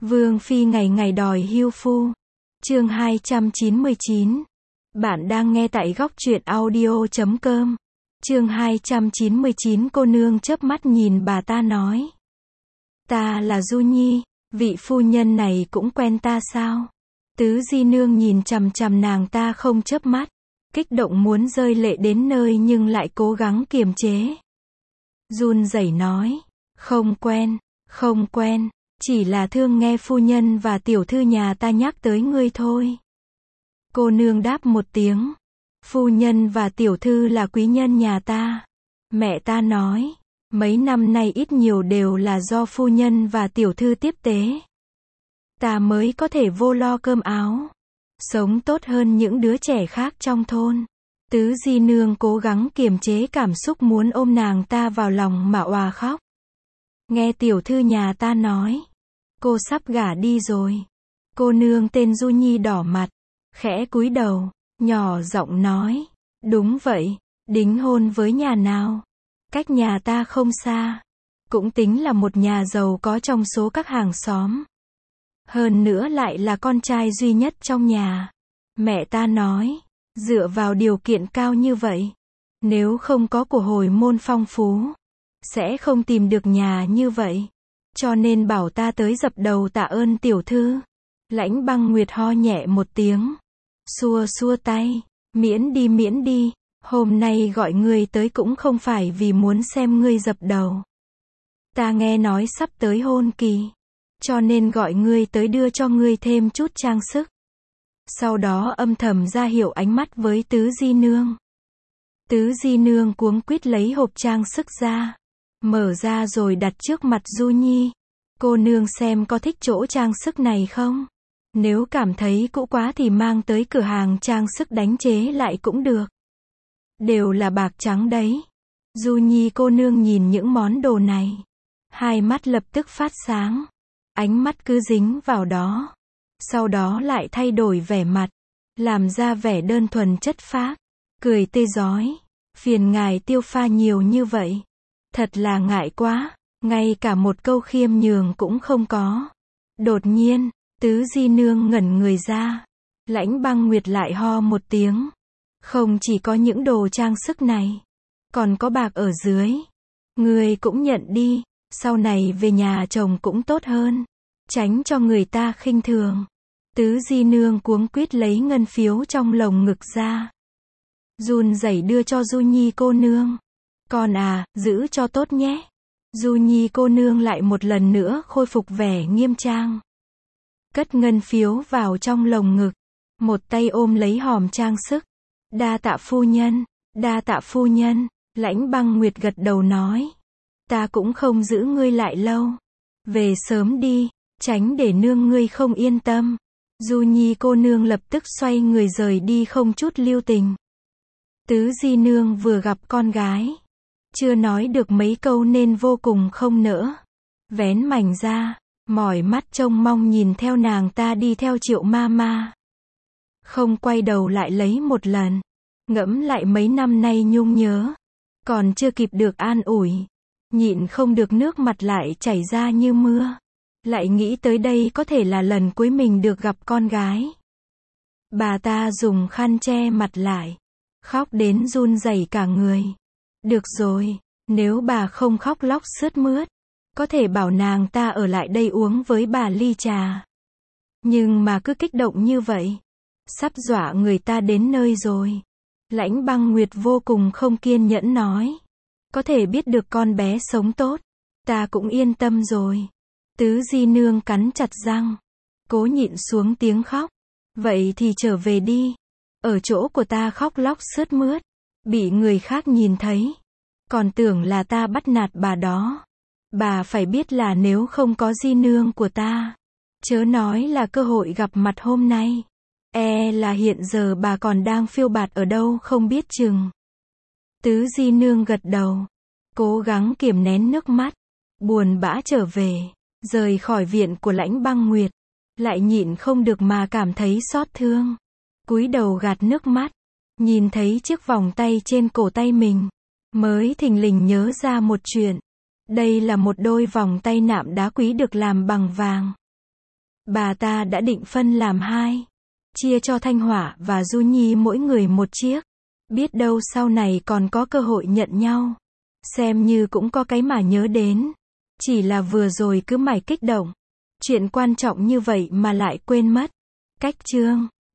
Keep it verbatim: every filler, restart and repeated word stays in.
Vương phi ngày ngày đòi hưu phu. Chương hai trăm chín mươi chín. Bạn đang nghe tại góc truyện audio chấm com. Chương hai trăm chín mươi chín. Cô nương chớp mắt nhìn bà ta nói: "Ta là Du Nhi, vị phu nhân này cũng quen ta sao?" Tứ di nương nhìn chằm chằm nàng ta không chớp mắt, kích động muốn rơi lệ đến nơi nhưng lại cố gắng kiềm chế. Run rẩy nói: "Không quen, không quen, chỉ là thương nghe phu nhân và tiểu thư nhà ta nhắc tới ngươi thôi." Cô nương đáp một tiếng: "Phu nhân và tiểu thư là quý nhân nhà ta. Mẹ ta nói, mấy năm nay ít nhiều đều là do phu nhân và tiểu thư tiếp tế. Ta mới có thể vô lo cơm áo, sống tốt hơn những đứa trẻ khác trong thôn." Tứ di nương cố gắng kiềm chế cảm xúc muốn ôm nàng ta vào lòng mà òa khóc. Nghe tiểu thư nhà ta nói, cô sắp gả đi rồi. Cô nương tên Du Nhi đỏ mặt, khẽ cúi đầu, nhỏ giọng nói: "Đúng vậy, đính hôn với nhà nào? Cách nhà ta không xa, cũng tính là một nhà giàu có trong số các hàng xóm. Hơn nữa lại là con trai duy nhất trong nhà. Mẹ ta nói, dựa vào điều kiện cao như vậy, nếu không có của hồi môn phong phú, sẽ không tìm được nhà như vậy. Cho nên bảo ta tới dập đầu tạ ơn tiểu thư." Lãnh Băng Nguyệt ho nhẹ một tiếng, xua xua tay: "Miễn đi miễn đi, hôm nay gọi ngươi tới cũng không phải vì muốn xem ngươi dập đầu. Ta nghe nói sắp tới hôn kỳ, cho nên gọi ngươi tới đưa cho ngươi thêm chút trang sức." Sau đó âm thầm ra hiệu ánh mắt với Tứ di nương. Tứ di nương cuống quýt lấy hộp trang sức ra, mở ra rồi đặt trước mặt Du Nhi: "Cô nương xem có thích chỗ trang sức này không? Nếu cảm thấy cũ quá thì mang tới cửa hàng trang sức đánh chế lại cũng được. Đều là bạc trắng đấy." Du Nhi cô nương nhìn những món đồ này, hai mắt lập tức phát sáng, ánh mắt cứ dính vào đó, sau đó lại thay đổi vẻ mặt, làm ra vẻ đơn thuần chất phác, cười tươi rói: "Phiền ngài tiêu pha nhiều như vậy, thật là ngại quá, ngay cả một câu khiêm nhường cũng không có." Đột nhiên, Tứ di nương ngẩn người ra. Lãnh Băng Nguyệt lại ho một tiếng: "Không chỉ có những đồ trang sức này, còn có bạc ở dưới. Ngươi cũng nhận đi, sau này về nhà chồng cũng tốt hơn, tránh cho người ta khinh thường." Tứ di nương cuống quýt lấy ngân phiếu trong lồng ngực ra, run rẩy đưa cho Du Nhi cô nương: "Con à, giữ cho tốt nhé." Du Nhi cô nương lại một lần nữa khôi phục vẻ nghiêm trang, cất ngân phiếu vào trong lồng ngực, một tay ôm lấy hòm trang sức: "Đa tạ phu nhân, đa tạ phu nhân." Lãnh Băng Nguyệt gật đầu nói: "Ta cũng không giữ ngươi lại lâu, về sớm đi, tránh để nương ngươi không yên tâm." Du Nhi cô nương lập tức xoay người rời đi không chút lưu tình. Tứ di nương vừa gặp con gái, chưa nói được mấy câu nên vô cùng không nỡ, vén mảnh ra, mỏi mắt trông mong nhìn theo nàng ta đi theo Triệu ma ma. Không quay đầu lại lấy một lần, ngẫm lại mấy năm nay nhung nhớ, còn chưa kịp được an ủi, nhịn không được nước mặt lại chảy ra như mưa. Lại nghĩ tới đây có thể là lần cuối mình được gặp con gái. Bà ta dùng khăn che mặt lại, khóc đến run rẩy cả người. Được rồi, nếu bà không khóc lóc sướt mướt, có thể bảo nàng ta ở lại đây uống với bà ly trà. Nhưng mà cứ kích động như vậy, sắp dọa người ta đến nơi rồi. Lãnh Băng Nguyệt vô cùng không kiên nhẫn nói: "Có thể biết được con bé sống tốt, ta cũng yên tâm rồi." Tứ di nương cắn chặt răng, cố nhịn xuống tiếng khóc: "Vậy thì trở về đi, ở chỗ của ta khóc lóc sướt mướt, bị người khác nhìn thấy, còn tưởng là ta bắt nạt bà đó. Bà phải biết là nếu không có di nương của ta, chớ nói là cơ hội gặp mặt hôm nay, e là hiện giờ bà còn đang phiêu bạt ở đâu không biết chừng." Tứ di nương gật đầu, cố gắng kiềm nén nước mắt, buồn bã trở về, rời khỏi viện của Lãnh Băng Nguyệt, lại nhịn không được mà cảm thấy xót thương, cúi đầu gạt nước mắt, nhìn thấy chiếc vòng tay trên cổ tay mình, mới thình lình nhớ ra một chuyện. Đây là một đôi vòng tay nạm đá quý được làm bằng vàng. Bà ta đã định phân làm hai. Chia cho Thanh Hỏa và Du Nhi mỗi người một chiếc. Biết đâu sau này còn có cơ hội nhận nhau. Xem như cũng có cái mà nhớ đến. Chỉ là vừa rồi cứ mải kích động. Chuyện quan trọng như vậy mà lại quên mất. Cách chương